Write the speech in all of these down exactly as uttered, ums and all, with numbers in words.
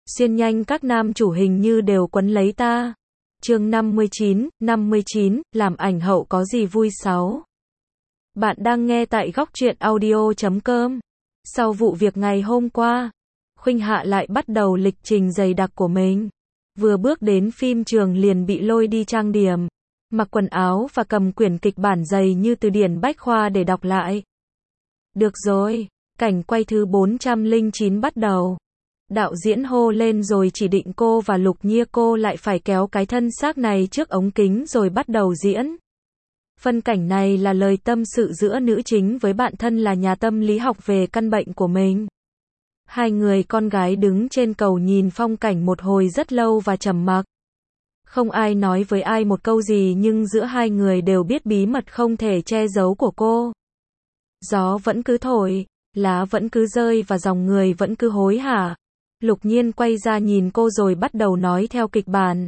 Xuyên nhanh các nam chủ hình như đều quấn lấy ta. Chương năm mươi chín, năm mươi chín, làm ảnh hậu có gì vui sáu. Bạn đang nghe tại góc truyện audio chấm com. Sau vụ việc ngày hôm qua, Khuynh Hạ lại bắt đầu lịch trình dày đặc của mình. Vừa bước đến phim trường liền bị lôi đi trang điểm, mặc quần áo và cầm quyển kịch bản dày như từ điển bách khoa để đọc lại. Được rồi, cảnh quay thứ bốn trăm lẻ chín bắt đầu. Đạo diễn hô lên rồi chỉ định cô và Lục Nhia cô lại phải kéo cái thân xác này trước ống kính rồi bắt đầu diễn. Phân cảnh này là lời tâm sự giữa nữ chính với bạn thân là nhà tâm lý học về căn bệnh của mình. Hai người con gái đứng trên cầu nhìn phong cảnh một hồi rất lâu và trầm mặc. Không ai nói với ai một câu gì nhưng giữa hai người đều biết bí mật không thể che giấu của cô. Gió vẫn cứ thổi, lá vẫn cứ rơi và dòng người vẫn cứ hối hả. Lục Nhiên quay ra nhìn cô rồi bắt đầu nói theo kịch bản.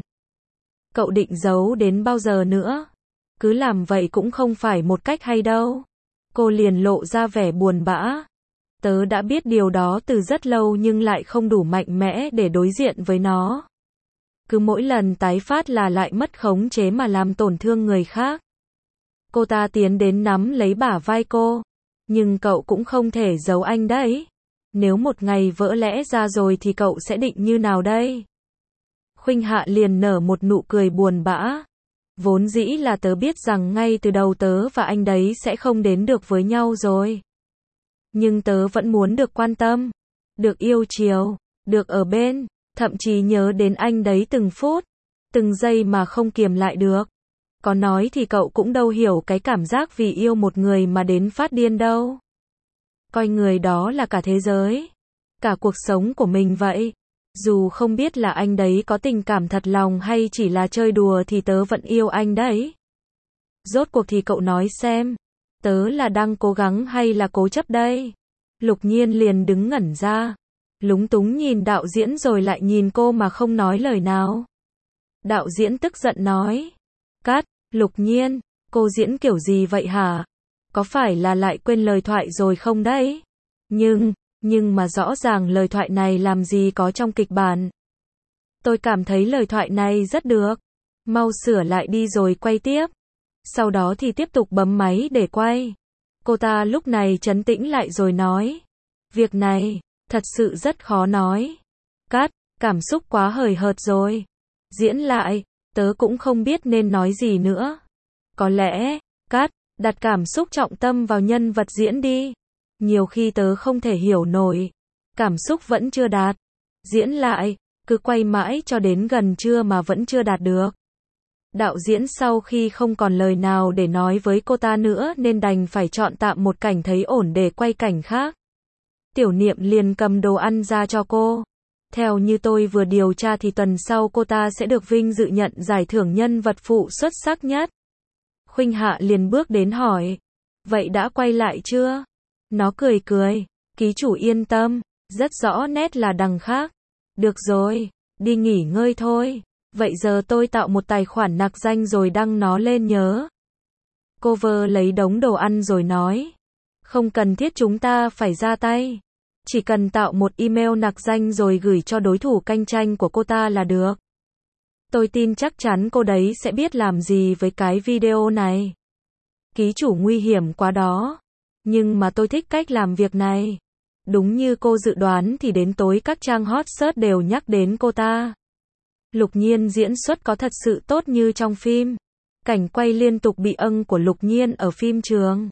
Cậu định giấu đến bao giờ nữa? Cứ làm vậy cũng không phải một cách hay đâu. Cô liền lộ ra vẻ buồn bã. Tớ đã biết điều đó từ rất lâu nhưng lại không đủ mạnh mẽ để đối diện với nó. Cứ mỗi lần tái phát là lại mất khống chế mà làm tổn thương người khác. Cô ta tiến đến nắm lấy bả vai cô. Nhưng cậu cũng không thể giấu anh đấy. Nếu một ngày vỡ lẽ ra rồi thì cậu sẽ định như nào đây? Khuynh Hạ liền nở một nụ cười buồn bã. Vốn dĩ là tớ biết rằng ngay từ đầu tớ và anh đấy sẽ không đến được với nhau rồi. Nhưng tớ vẫn muốn được quan tâm, được yêu chiều, được ở bên, thậm chí nhớ đến anh đấy từng phút, từng giây mà không kiềm lại được. Có nói thì cậu cũng đâu hiểu cái cảm giác vì yêu một người mà đến phát điên đâu. Coi người đó là cả thế giới, cả cuộc sống của mình vậy. Dù không biết là anh đấy có tình cảm thật lòng hay chỉ là chơi đùa thì tớ vẫn yêu anh đấy. Rốt cuộc thì cậu nói xem, tớ là đang cố gắng hay là cố chấp đây? Lục Nhiên liền đứng ngẩn ra, lúng túng nhìn đạo diễn rồi lại nhìn cô mà không nói lời nào. Đạo diễn tức giận nói, cắt, Lục Nhiên, cô diễn kiểu gì vậy hả? Có phải là lại quên lời thoại rồi không đấy? Nhưng, nhưng mà rõ ràng lời thoại này làm gì có trong kịch bản. Tôi cảm thấy lời thoại này rất được. Mau sửa lại đi rồi quay tiếp. Sau đó thì tiếp tục bấm máy để quay. Cô ta lúc này trấn tĩnh lại rồi nói. Việc này, thật sự rất khó nói. Cắt, cảm xúc quá hời hợt rồi. Diễn lại, tớ cũng không biết nên nói gì nữa. Có lẽ, cắt, đặt cảm xúc trọng tâm vào nhân vật diễn đi. Nhiều khi tớ không thể hiểu nổi. Cảm xúc vẫn chưa đạt. Diễn lại, cứ quay mãi cho đến gần trưa mà vẫn chưa đạt được. Đạo diễn sau khi không còn lời nào để nói với cô ta nữa nên đành phải chọn tạm một cảnh thấy ổn để quay cảnh khác. Tiểu Niệm liền cầm đồ ăn ra cho cô. Theo như tôi vừa điều tra thì tuần sau cô ta sẽ được vinh dự nhận giải thưởng nhân vật phụ xuất sắc nhất. Khuynh Hạ liền bước đến hỏi. Vậy đã quay lại chưa? Nó cười cười. Ký chủ yên tâm, rất rõ nét là đằng khác. Được rồi, đi nghỉ ngơi thôi. Vậy giờ tôi tạo một tài khoản nặc danh rồi đăng nó lên nhớ. Cô vơ lấy đống đồ ăn rồi nói. Không cần thiết chúng ta phải ra tay. Chỉ cần tạo một email nặc danh rồi gửi cho đối thủ cạnh tranh của cô ta là được. Tôi tin chắc chắn cô đấy sẽ biết làm gì với cái video này. Ký chủ nguy hiểm quá đó. Nhưng mà tôi thích cách làm việc này. Đúng như cô dự đoán thì đến tối các trang hot search đều nhắc đến cô ta. Lục Nhiên diễn xuất có thật sự tốt như trong phim. Cảnh quay liên tục bị âng của Lục Nhiên ở phim trường.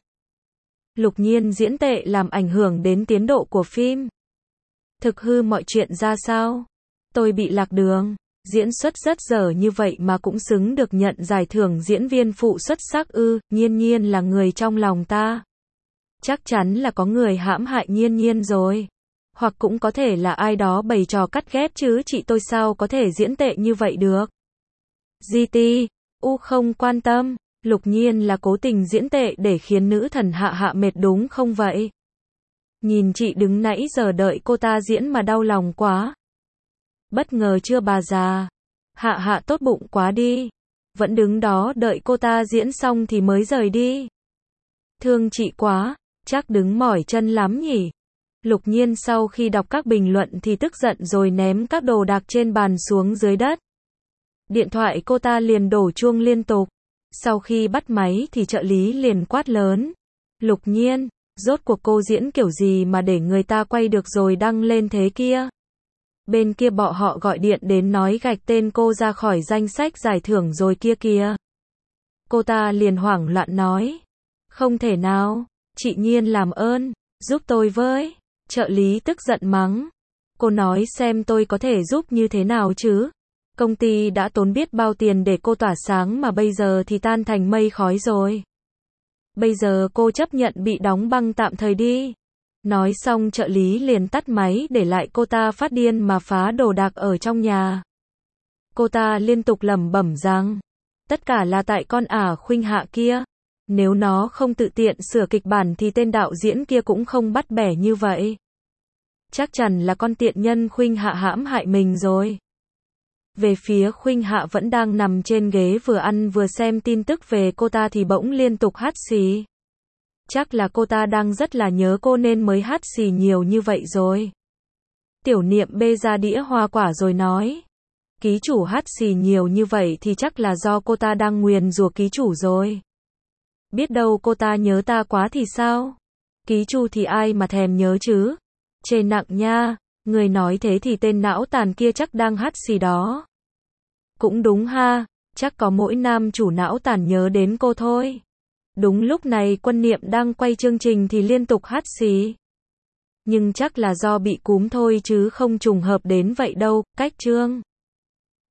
Lục Nhiên diễn tệ làm ảnh hưởng đến tiến độ của phim. Thực hư mọi chuyện ra sao? Tôi bị lạc đường. Diễn xuất rất dở như vậy mà cũng xứng được nhận giải thưởng diễn viên phụ xuất sắc ư? Nhiên Nhiên là người trong lòng ta. Chắc chắn là có người hãm hại Nhiên Nhiên rồi. Hoặc cũng có thể là ai đó bày trò cắt ghép chứ chị tôi sao có thể diễn tệ như vậy được. giê tê, U không quan tâm. Lục Nhiên là cố tình diễn tệ để khiến nữ thần Hạ Hạ mệt đúng không vậy? Nhìn chị đứng nãy giờ đợi cô ta diễn mà đau lòng quá. Bất ngờ chưa bà già? Hạ Hạ tốt bụng quá đi. Vẫn đứng đó đợi cô ta diễn xong thì mới rời đi. Thương chị quá, chắc đứng mỏi chân lắm nhỉ? Lục Nhiên sau khi đọc các bình luận thì tức giận rồi ném các đồ đạc trên bàn xuống dưới đất. Điện thoại cô ta liền đổ chuông liên tục. Sau khi bắt máy thì trợ lý liền quát lớn. Lục Nhiên, rốt cuộc cô diễn kiểu gì mà để người ta quay được rồi đăng lên thế kia? Bên kia bọn họ gọi điện đến nói gạch tên cô ra khỏi danh sách giải thưởng rồi kia kìa. Cô ta liền hoảng loạn nói. Không thể nào, chị Nhiên làm ơn, giúp tôi với. Trợ lý tức giận mắng. Cô nói xem tôi có thể giúp như thế nào chứ? Công ty đã tốn biết bao tiền để cô tỏa sáng mà bây giờ thì tan thành mây khói rồi. Bây giờ cô chấp nhận bị đóng băng tạm thời đi. Nói xong trợ lý liền tắt máy để lại cô ta phát điên mà phá đồ đạc ở trong nhà. Cô ta liên tục lẩm bẩm rằng, tất cả là tại con ả Khuynh Hạ kia. Nếu nó không tự tiện sửa kịch bản thì tên đạo diễn kia cũng không bắt bẻ như vậy. Chắc chắn là con tiện nhân Khuynh Hạ hãm hại mình rồi. Về phía Khuynh Hạ vẫn đang nằm trên ghế vừa ăn vừa xem tin tức về cô ta thì bỗng liên tục hắt xì. Chắc là cô ta đang rất là nhớ cô nên mới hắt xì nhiều như vậy rồi. Tiểu Niệm bê ra đĩa hoa quả rồi nói. Ký chủ hắt xì nhiều như vậy thì chắc là do cô ta đang nguyền rủa ký chủ rồi. Biết đâu cô ta nhớ ta quá thì sao? Ký chủ thì ai mà thèm nhớ chứ? Chê nặng nha, người nói thế thì tên não tàn kia chắc đang hắt xì đó. Cũng đúng ha, chắc có mỗi nam chủ não tàn nhớ đến cô thôi. Đúng lúc này Quân Niệm đang quay chương trình thì liên tục hắt xì. Nhưng chắc là do bị cúm thôi chứ không trùng hợp đến vậy đâu, cách chương.